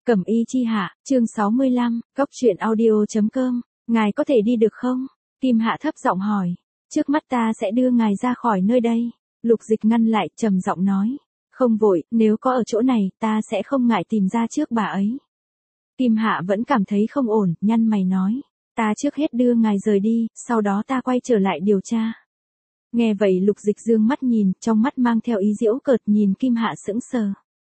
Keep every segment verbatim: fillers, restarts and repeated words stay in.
Cẩm y chi hạ, chương sáu mươi lăm, góc truyện audio.com, ngài có thể đi được không? Kim Hạ thấp giọng hỏi. Trước mắt ta sẽ đưa ngài ra khỏi nơi đây. Lục Dịch ngăn lại, trầm giọng nói. Không vội, nếu có ở chỗ này, ta sẽ không ngại tìm ra trước bà ấy. Kim Hạ vẫn cảm thấy không ổn, nhăn mày nói. Ta trước hết đưa ngài rời đi, sau đó ta quay trở lại điều tra. Nghe vậy Lục Dịch dương mắt nhìn, trong mắt mang theo ý giễu cợt nhìn Kim Hạ sững sờ.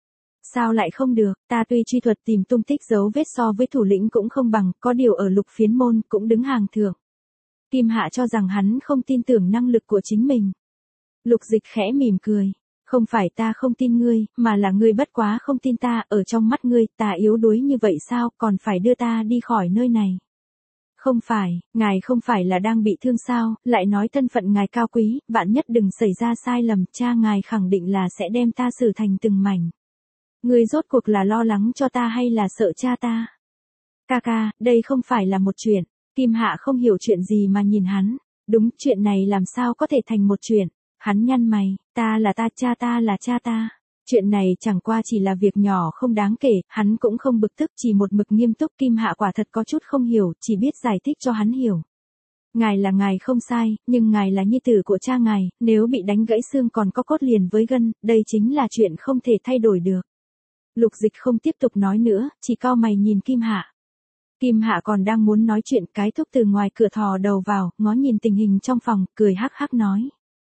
Sao lại không được, ta tuy truy thuật tìm tung tích dấu vết so với thủ lĩnh cũng không bằng, có điều ở Lục phiến môn cũng đứng hàng thượng. Kim Hạ cho rằng hắn không tin tưởng năng lực của chính mình. Lục Dịch khẽ mỉm cười. Không phải ta không tin ngươi, mà là ngươi bất quá không tin ta, ở trong mắt ngươi, ta yếu đuối như vậy sao, còn phải đưa ta đi khỏi nơi này. Không phải, ngài không phải là đang bị thương sao, lại nói thân phận ngài cao quý, vạn nhất đừng xảy ra sai lầm, cha ngài khẳng định là sẽ đem ta xử thành từng mảnh. Ngươi rốt cuộc là lo lắng cho ta hay là sợ cha ta? Ca ca, đây không phải là một chuyện. Kim Hạ không hiểu chuyện gì mà nhìn hắn. Đúng, chuyện này làm sao có thể thành một chuyện. Hắn nhăn mày, ta là ta, cha ta là cha ta. Chuyện này chẳng qua chỉ là việc nhỏ không đáng kể, hắn cũng không bực tức, chỉ một mực nghiêm túc. Kim Hạ quả thật có chút không hiểu, chỉ biết giải thích cho hắn hiểu. Ngài là ngài không sai, nhưng ngài là nhi tử của cha ngài, nếu bị đánh gãy xương còn có cốt liền với gân, đây chính là chuyện không thể thay đổi được. Lục Dịch không tiếp tục nói nữa, chỉ cau mày nhìn Kim Hạ. Kim Hạ còn đang muốn nói chuyện, cái thúc từ ngoài cửa thò đầu vào, ngó nhìn tình hình trong phòng, cười hắc hắc nói.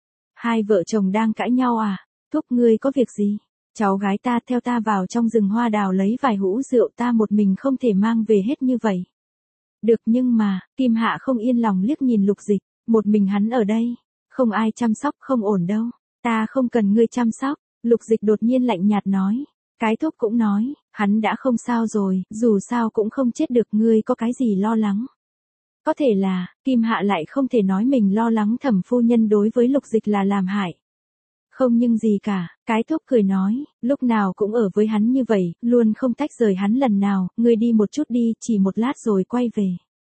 Hai vợ chồng đang cãi nhau à? Thúc ngươi có việc gì? Cháu gái ta theo ta vào trong rừng hoa đào lấy vài hũ rượu, ta một mình không thể mang về hết như vậy. Được, nhưng mà, Kim Hạ không yên lòng liếc nhìn Lục Dịch, một mình hắn ở đây, không ai chăm sóc, không ổn đâu. Ta không cần ngươi chăm sóc. Lục Dịch đột nhiên lạnh nhạt nói. Cái thúc cũng nói, hắn đã không sao rồi, dù sao cũng không chết được, ngươi có cái gì lo lắng. Có thể là, Kim Hạ lại không thể nói mình lo lắng Thẩm phu nhân đối với Lục Dịch là làm hại. Không nhưng gì cả, cái thúc cười nói, lúc nào cũng ở với hắn như vậy, luôn không tách rời hắn lần nào, ngươi đi một chút đi, chỉ một lát rồi quay về.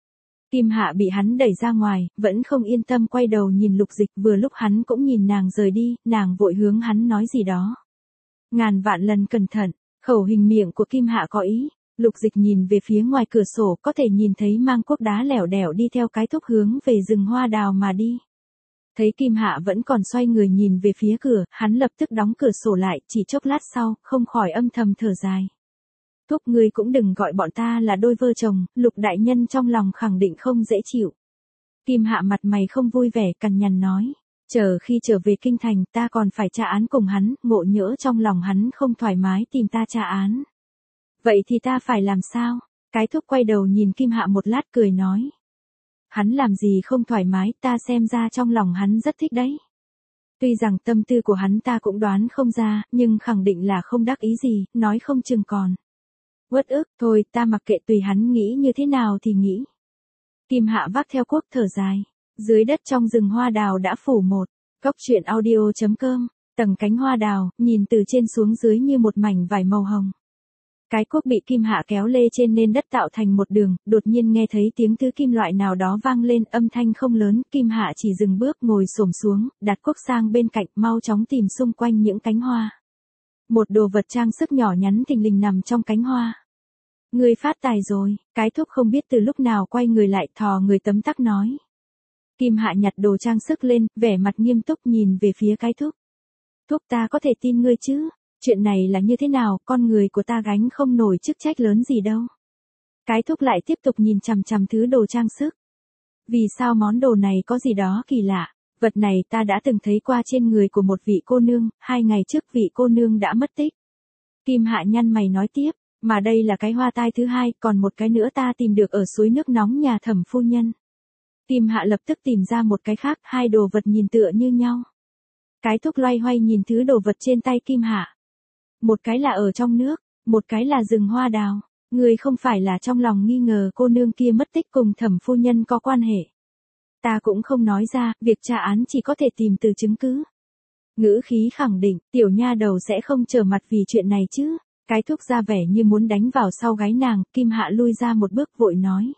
Kim Hạ bị hắn đẩy ra ngoài, vẫn không yên tâm quay đầu nhìn Lục Dịch, vừa lúc hắn cũng nhìn nàng rời đi, nàng vội hướng hắn nói gì đó. Ngàn vạn lần cẩn thận, khẩu hình miệng của Kim Hạ có ý. Lục Dịch nhìn về phía ngoài cửa sổ, có thể nhìn thấy mang cuốc đá lẻo đẻo đi theo cái thúc hướng về rừng hoa đào mà đi. Thấy Kim Hạ vẫn còn xoay người nhìn về phía cửa, hắn lập tức đóng cửa sổ lại, chỉ chốc lát sau, không khỏi âm thầm thở dài. Thúc ngươi cũng đừng gọi bọn ta là đôi vợ chồng, Lục đại nhân trong lòng khẳng định không dễ chịu. Kim Hạ mặt mày không vui vẻ, cằn nhằn nói. Chờ khi trở về kinh thành ta còn phải tra án cùng hắn, ngộ nhỡ trong lòng hắn không thoải mái tìm ta tra án. Vậy thì ta phải làm sao? Cái thúc quay đầu nhìn Kim Hạ một lát cười nói. Hắn làm gì không thoải mái, ta xem ra trong lòng hắn rất thích đấy. Tuy rằng tâm tư của hắn ta cũng đoán không ra, nhưng khẳng định là không đắc ý gì, nói không chừng còn. Uất ức, thôi ta mặc kệ, tùy hắn nghĩ như thế nào thì nghĩ. Kim Hạ vác theo cuốc thở dài. Dưới đất trong rừng hoa đào đã phủ một, góc truyện audio.com, tầng cánh hoa đào, nhìn từ trên xuống dưới như một mảnh vải màu hồng. Cái cuốc bị Kim Hạ kéo lê trên nền đất tạo thành một đường, đột nhiên nghe thấy tiếng thứ kim loại nào đó vang lên, âm thanh không lớn, Kim Hạ chỉ dừng bước, ngồi xổm xuống, đặt cuốc sang bên cạnh, mau chóng tìm xung quanh những cánh hoa. Một đồ vật trang sức nhỏ nhắn thình lình nằm trong cánh hoa. Ngươi phát tài rồi, cái thúc không biết từ lúc nào quay người lại, thò người tấm tắc nói. Kim Hạ nhặt đồ trang sức lên, vẻ mặt nghiêm túc nhìn về phía cái thúc. Thúc, ta có thể tin ngươi chứ? Chuyện này là như thế nào, con người của ta gánh không nổi chức trách lớn gì đâu. Cái thúc lại tiếp tục nhìn chằm chằm thứ đồ trang sức. Vì sao món đồ này có gì đó kỳ lạ? Vật này ta đã từng thấy qua trên người của một vị cô nương, hai ngày trước vị cô nương đã mất tích. Kim Hạ nhăn mày nói tiếp, mà đây là cái hoa tai thứ hai, còn một cái nữa ta tìm được ở suối nước nóng nhà Thẩm phu nhân. Kim Hạ lập tức tìm ra một cái khác, hai đồ vật nhìn tựa như nhau. Cái thúc loay hoay nhìn thứ đồ vật trên tay Kim Hạ. Một cái là ở trong nước, một cái là rừng hoa đào. Người không phải là trong lòng nghi ngờ cô nương kia mất tích cùng Thẩm phu nhân có quan hệ. Ta cũng không nói ra, việc tra án chỉ có thể tìm từ chứng cứ. Ngữ khí khẳng định, tiểu nha đầu sẽ không trở mặt vì chuyện này chứ. Cái thúc ra vẻ như muốn đánh vào sau gáy nàng, Kim Hạ lui ra một bước vội nói.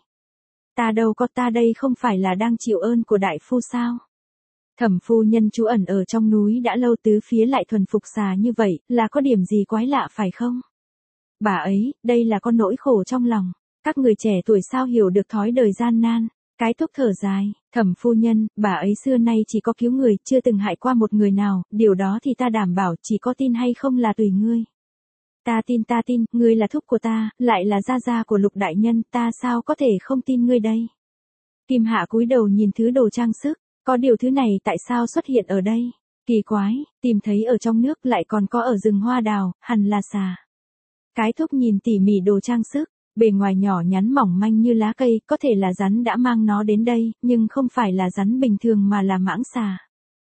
Ta đâu có, ta đây không phải là đang chịu ơn của đại phu sao? Thẩm phu nhân trú ẩn ở trong núi đã lâu, tứ phía lại thuần phục xà như vậy, là có điểm gì quái lạ phải không? Bà ấy, đây là con nỗi khổ trong lòng. Các người trẻ tuổi sao hiểu được thói đời gian nan. Cái Thúc thở dài, Thẩm phu nhân, bà ấy xưa nay chỉ có cứu người, chưa từng hại qua một người nào, điều đó thì ta đảm bảo, chỉ có tin hay không là tùy ngươi. Ta tin ta tin, ngươi là thúc của ta, lại là gia gia của Lục đại nhân, ta sao có thể không tin ngươi đây. Kim Hạ cúi đầu nhìn thứ đồ trang sức, có điều thứ này tại sao xuất hiện ở đây? Kỳ quái, tìm thấy ở trong nước lại còn có ở rừng hoa đào, hẳn là xà. Cái Thúc nhìn tỉ mỉ đồ trang sức, bề ngoài nhỏ nhắn mỏng manh như lá cây, có thể là rắn đã mang nó đến đây, nhưng không phải là rắn bình thường mà là mãng xà.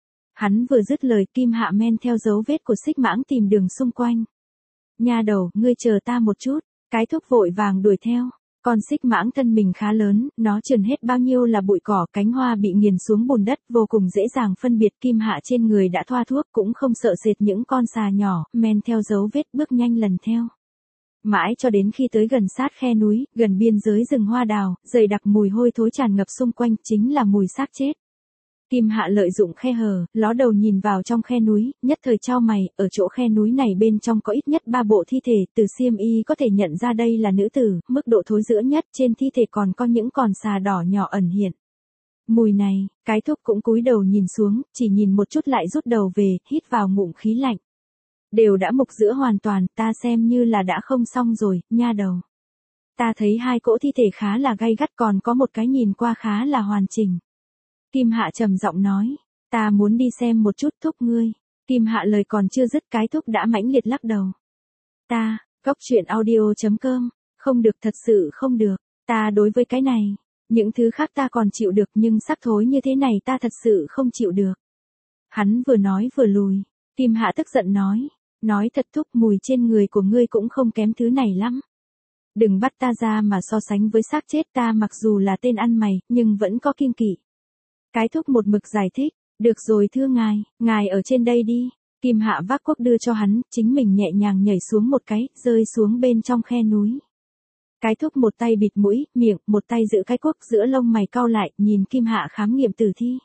Hắn vừa dứt lời, Kim Hạ men theo dấu vết của xích mãng tìm đường xung quanh. Nha đầu, ngươi chờ ta một chút, cái Thúc vội vàng đuổi theo. Con xích mãng thân mình khá lớn, nó trườn hết bao nhiêu là bụi cỏ, cánh hoa bị nghiền xuống bùn đất, vô cùng dễ dàng phân biệt. Kim Hạ trên người đã thoa thuốc, cũng không sợ sệt những con xà nhỏ, men theo dấu vết bước nhanh lần theo. Mãi cho đến khi tới gần sát khe núi, gần biên giới rừng hoa đào, dày đặc mùi hôi thối tràn ngập xung quanh, chính là mùi xác chết. Kim Hạ lợi dụng khe hở, ló đầu nhìn vào trong khe núi, nhất thời chau mày, ở chỗ khe núi này bên trong có ít nhất ba bộ thi thể, từ xiêm y có thể nhận ra đây là nữ tử, mức độ thối rữa nhất, trên thi thể còn có những con xà đỏ nhỏ ẩn hiện. Mùi này, cái Thúc cũng cúi đầu nhìn xuống, chỉ nhìn một chút lại rút đầu về, hít vào ngụm khí lạnh. Đều đã mục rữa hoàn toàn, ta xem như là đã không xong rồi, nha đầu. Ta thấy hai cỗ thi thể khá là gay gắt, còn có một cái nhìn qua khá là hoàn chỉnh. Kim Hạ trầm giọng nói, ta muốn đi xem một chút. Thúc ngươi. Kim Hạ lời còn chưa dứt, cái Thúc đã mãnh liệt lắc đầu. Ta, Cốc Truyện Audio chấm com, không được, thật sự không được, ta đối với cái này, những thứ khác ta còn chịu được nhưng sắc thối như thế này ta thật sự không chịu được. Hắn vừa nói vừa lùi, Kim Hạ tức giận nói, nói thật Thúc, mùi trên người của ngươi cũng không kém thứ này lắm. Đừng bắt ta ra mà so sánh với xác chết, ta mặc dù là tên ăn mày, nhưng vẫn có kiêng kỵ. Cái Thúc một mực giải thích, được rồi thưa ngài, ngài ở trên đây đi. Kim Hạ vác cuốc đưa cho hắn, chính mình nhẹ nhàng nhảy xuống một cái, rơi xuống bên trong khe núi. Cái Thúc một tay bịt mũi, miệng, một tay giữ cái cuốc, giữa lông mày cau lại, nhìn Kim Hạ khám nghiệm tử thi.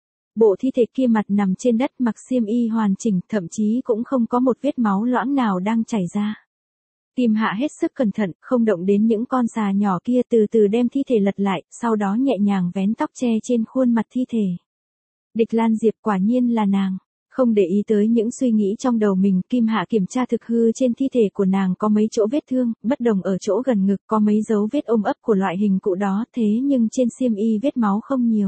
Bộ thi thể kia mặt nằm trên đất, mặc xiêm y hoàn chỉnh, thậm chí cũng không có một vết máu loãng nào đang chảy ra. Kim Hạ hết sức cẩn thận, không động đến những con xà nhỏ kia, từ từ đem thi thể lật lại, sau đó nhẹ nhàng vén tóc che trên khuôn mặt thi thể. Địch Lan Diệp, quả nhiên là nàng. Không để ý tới những suy nghĩ trong đầu mình, Kim Hạ kiểm tra thực hư trên thi thể của nàng có mấy chỗ vết thương, bất đồng ở chỗ gần ngực có mấy dấu vết ôm ấp của loại hình cụ đó, thế nhưng trên xiêm y vết máu không nhiều.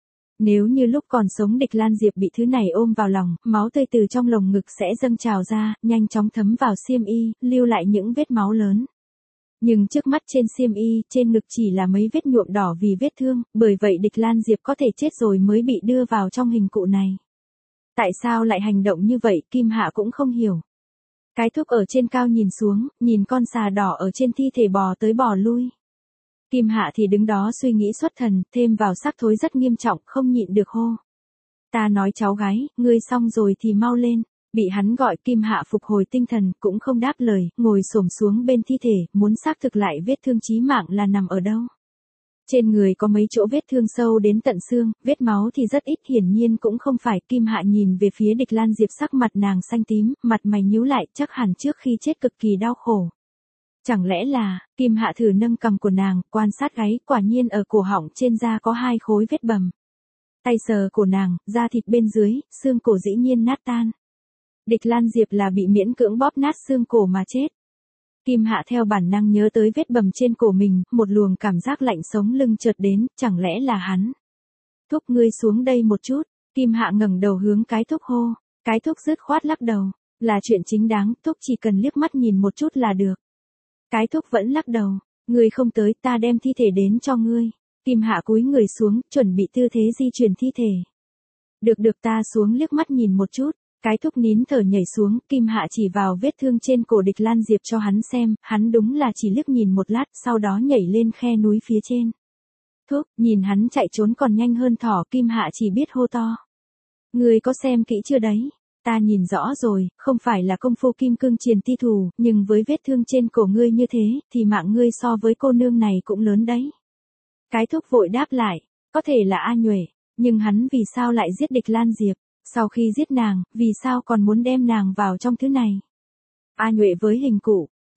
Nếu như lúc còn sống Địch Lan Diệp bị thứ này ôm vào lòng, máu tươi từ trong lồng ngực sẽ dâng trào ra, nhanh chóng thấm vào xiêm y, lưu lại những vết máu lớn. Nhưng trước mắt trên xiêm y, trên ngực chỉ là mấy vết nhuộm đỏ vì vết thương, bởi vậy Địch Lan Diệp có thể chết rồi mới bị đưa vào trong hình cụ này. Tại sao lại hành động như vậy, Kim Hạ cũng không hiểu. Cái Thúc ở trên cao nhìn xuống, nhìn con xà đỏ ở trên thi thể bò tới bò lui. Kim Hạ thì đứng đó suy nghĩ xuất thần, thêm vào sắc thối rất nghiêm trọng, không nhịn được hô. Ta nói cháu gái, ngươi xong rồi thì mau lên. Bị hắn gọi, Kim Hạ phục hồi tinh thần, cũng không đáp lời, ngồi xổm xuống bên thi thể, muốn xác thực lại vết thương chí mạng là nằm ở đâu. Trên người có mấy chỗ vết thương sâu đến tận xương, vết máu thì rất ít, hiển nhiên cũng không phải. Kim Hạ nhìn về phía Địch Lan Diệp, sắc mặt nàng xanh tím, mặt mày nhíu lại, chắc hẳn trước khi chết cực kỳ đau khổ. Chẳng lẽ là, Kim Hạ thử nâng cằm của nàng, quan sát gáy, quả nhiên ở cổ họng trên da có hai khối vết bầm. Tay sờ cổ nàng, da thịt bên dưới, xương cổ dĩ nhiên nát tan. Địch Lan Diệp là bị miễn cưỡng bóp nát xương cổ mà chết. Kim Hạ theo bản năng nhớ tới vết bầm trên cổ mình, một luồng cảm giác lạnh sống lưng chợt đến, chẳng lẽ là hắn. Thúc, ngươi xuống đây một chút. Kim Hạ ngẩng đầu hướng cái Thúc hô. Cái Thúc dứt khoát lắc đầu. Là chuyện chính đáng, Thúc chỉ cần liếc mắt nhìn một chút là được. Cái Thúc vẫn lắc đầu. Ngươi không tới, ta đem thi thể đến cho ngươi. Kim Hạ cúi người xuống, chuẩn bị tư thế di chuyển thi thể. Được được, ta xuống liếc mắt nhìn một chút. Cái Thúc nín thở nhảy xuống, Kim Hạ chỉ vào vết thương trên cổ Địch Lan Diệp cho hắn xem, hắn đúng là chỉ liếc nhìn một lát, sau đó nhảy lên khe núi phía trên. Thúc, nhìn hắn chạy trốn còn nhanh hơn thỏ, Kim Hạ chỉ biết hô to. Ngươi có xem kỹ chưa đấy? Ta nhìn rõ rồi, không phải là công phu kim cương triền ti thủ, nhưng với vết thương trên cổ ngươi như thế, thì mạng ngươi so với cô nương này cũng lớn đấy. Cái Thúc vội đáp lại, có thể là A Nhuệ, nhưng hắn vì sao lại giết Địch Lan Diệp? Sau khi giết nàng, vì sao còn muốn đem nàng vào trong thứ này? A Nhuệ với hình cụ,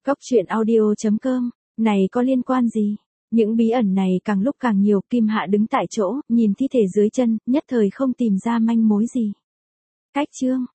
Cốc truyện audio chấm com, này có liên quan gì? Những bí ẩn này càng lúc càng nhiều, Kim Hạ đứng tại chỗ, nhìn thi thể dưới chân, nhất thời không tìm ra manh mối gì. Cách chương